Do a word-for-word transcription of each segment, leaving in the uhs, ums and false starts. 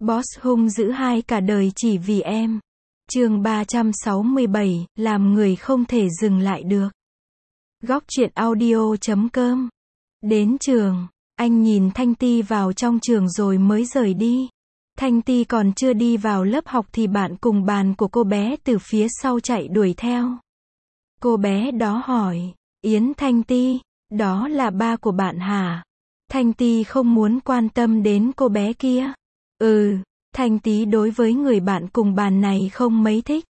Boss hung dữ hai cả đời chỉ vì em. Chương ba trăm sáu mươi bảy, làm người không thể dừng lại được. Góc truyện audio chấm com. Đến trường, anh nhìn Thanh Ti vào trong trường rồi mới rời đi. Thanh Ti còn chưa đi vào lớp học thì bạn cùng bàn của cô bé từ phía sau chạy đuổi theo. Cô bé đó hỏi, Yến Thanh Ti, đó là ba của bạn hả? Thanh Ti không muốn quan tâm đến cô bé kia. Ừ, Thanh Ti đối với người bạn cùng bàn này không mấy thích.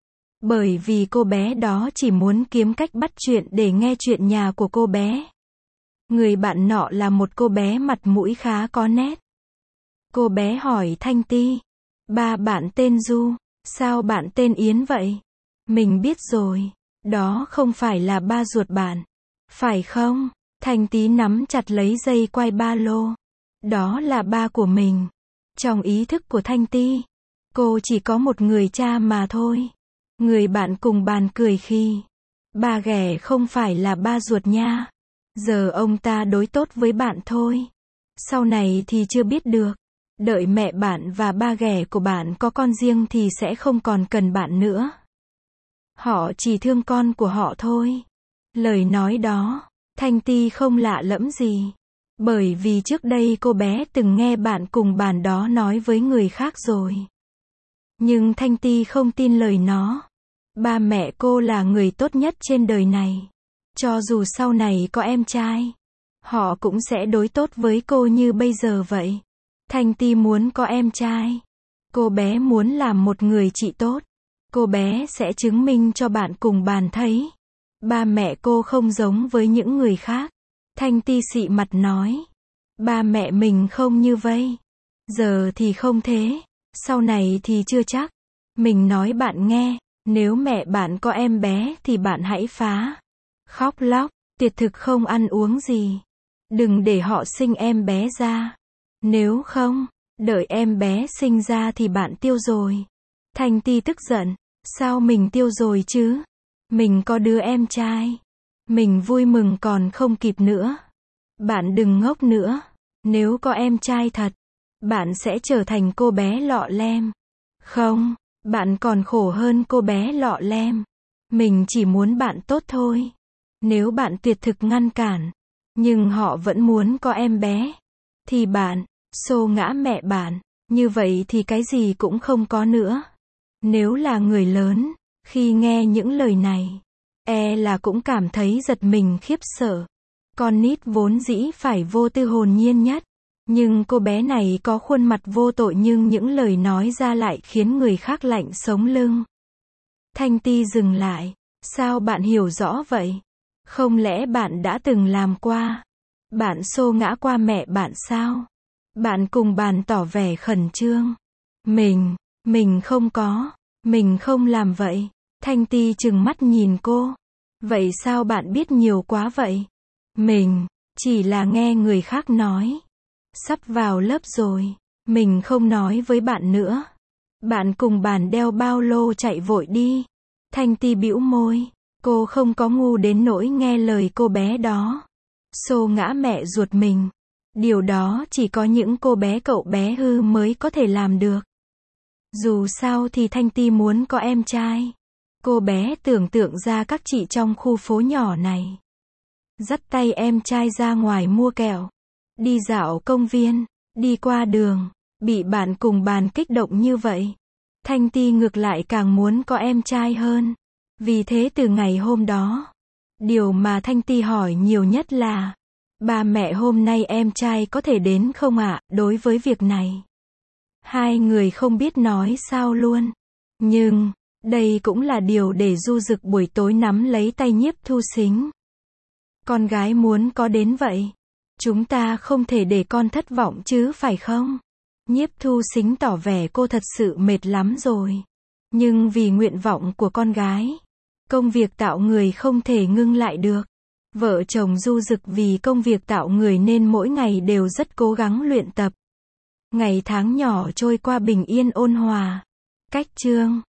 Bởi vì cô bé đó chỉ muốn kiếm cách bắt chuyện để nghe chuyện nhà của cô bé. Người bạn nọ là một cô bé mặt mũi khá có nét. Cô bé hỏi Thanh Ti, ba bạn tên Du, sao bạn tên Yến vậy? Mình biết rồi, đó không phải là ba ruột bạn, phải không? Thanh Ti nắm chặt lấy dây quai ba lô. Đó là ba của mình. Trong ý thức của Thanh Ti, cô chỉ có một người cha mà thôi. Người bạn cùng bàn cười khi, ba ghẻ không phải là ba ruột nha. Giờ ông ta đối tốt với bạn thôi. Sau này thì chưa biết được. Đợi mẹ bạn và ba ghẻ của bạn có con riêng thì sẽ không còn cần bạn nữa. Họ chỉ thương con của họ thôi. Lời nói đó, Thanh Ti không lạ lẫm gì. Bởi vì trước đây cô bé từng nghe bạn cùng bàn đó nói với người khác rồi. Nhưng Thanh Ti không tin lời nó. Ba mẹ cô là người tốt nhất trên đời này. Cho dù sau này có em trai, họ cũng sẽ đối tốt với cô như bây giờ vậy. Thanh Ti muốn có em trai. Cô bé muốn làm một người chị tốt. Cô bé sẽ chứng minh cho bạn cùng bàn thấy. Ba mẹ cô không giống với những người khác. Thanh Ti xị mặt nói. Ba mẹ mình không như vậy. Giờ thì không thế. Sau này thì chưa chắc. Mình nói bạn nghe. Nếu mẹ bạn có em bé thì bạn hãy phá. Khóc lóc, tuyệt thực không ăn uống gì. Đừng để họ sinh em bé ra. Nếu không, đợi em bé sinh ra thì bạn tiêu rồi. Thanh Ti tức giận. Sao mình tiêu rồi chứ? Mình có đứa em trai. Mình vui mừng còn không kịp nữa. Bạn đừng ngốc nữa. Nếu có em trai thật, bạn sẽ trở thành cô bé lọ lem. Không, bạn còn khổ hơn cô bé lọ lem. Mình chỉ muốn bạn tốt thôi. Nếu bạn tuyệt thực ngăn cản, nhưng họ vẫn muốn có em bé, thì bạn xô ngã mẹ bạn. Như vậy thì cái gì cũng không có nữa. Nếu là người lớn, khi nghe những lời này, e là cũng cảm thấy giật mình khiếp sợ. Con nít vốn dĩ phải vô tư hồn nhiên nhất. Nhưng cô bé này có khuôn mặt vô tội nhưng những lời nói ra lại khiến người khác lạnh sống lưng. Thanh Ti dừng lại. Sao bạn hiểu rõ vậy? Không lẽ bạn đã từng làm qua? Bạn xô ngã qua mẹ bạn sao? Bạn cùng bàn tỏ vẻ khẩn trương. Mình, mình không có. Mình không làm vậy. Thanh Ti trừng mắt nhìn cô. Vậy sao bạn biết nhiều quá vậy? Mình chỉ là nghe người khác nói. Sắp vào lớp rồi. Mình không nói với bạn nữa. Bạn cùng bàn đeo bao lô chạy vội đi. Thanh Ti bĩu môi. Cô không có ngu đến nỗi nghe lời cô bé đó. Xô ngã mẹ ruột mình. Điều đó chỉ có những cô bé cậu bé hư mới có thể làm được. Dù sao thì Thanh Ti muốn có em trai. Cô bé tưởng tượng ra các chị trong khu phố nhỏ này. Dắt tay em trai ra ngoài mua kẹo. Đi dạo công viên. Đi qua đường. Bị bạn cùng bàn kích động như vậy. Thanh Ti ngược lại càng muốn có em trai hơn. Vì thế từ ngày hôm đó, điều mà Thanh Ti hỏi nhiều nhất là, ba mẹ hôm nay em trai có thể đến không ạ? Đối với việc này, hai người không biết nói sao luôn. Nhưng, đây cũng là điều để Du Dực buổi tối nắm lấy tay Nhiếp Thu Sính. Con gái muốn có đến vậy. Chúng ta không thể để con thất vọng chứ phải không? Nhiếp Thu Sính tỏ vẻ cô thật sự mệt lắm rồi. Nhưng vì nguyện vọng của con gái, công việc tạo người không thể ngưng lại được. Vợ chồng Du Dực vì công việc tạo người nên mỗi ngày đều rất cố gắng luyện tập. Ngày tháng nhỏ trôi qua bình yên ôn hòa. Cách chương